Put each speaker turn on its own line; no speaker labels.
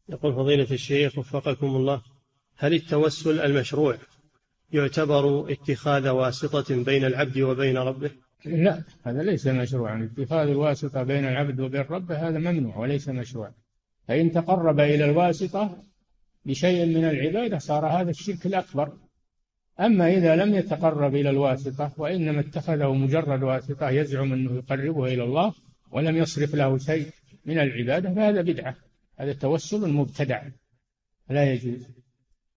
يقول فضيلة الشيخ وفقكم الله: هل التوسل المشروع يعتبر اتخاذ واسطة بين العبد وبين ربه؟
لا، هذا ليس مشروعا. اتخاذ الواسطة بين العبد وبين ربه هذا ممنوع وليس مشروعا. فإن تقرب إلى الواسطة بشيء من العبادة صار هذا الشرك الأكبر. أما إذا لم يتقرب إلى الواسطة وإنما اتخذه مجرد واسطة يزعم أنه يقربه إلى الله ولم يصرف له شيء من العبادة فهذا بدعة، هذا توسل مبتدع لا يجوز.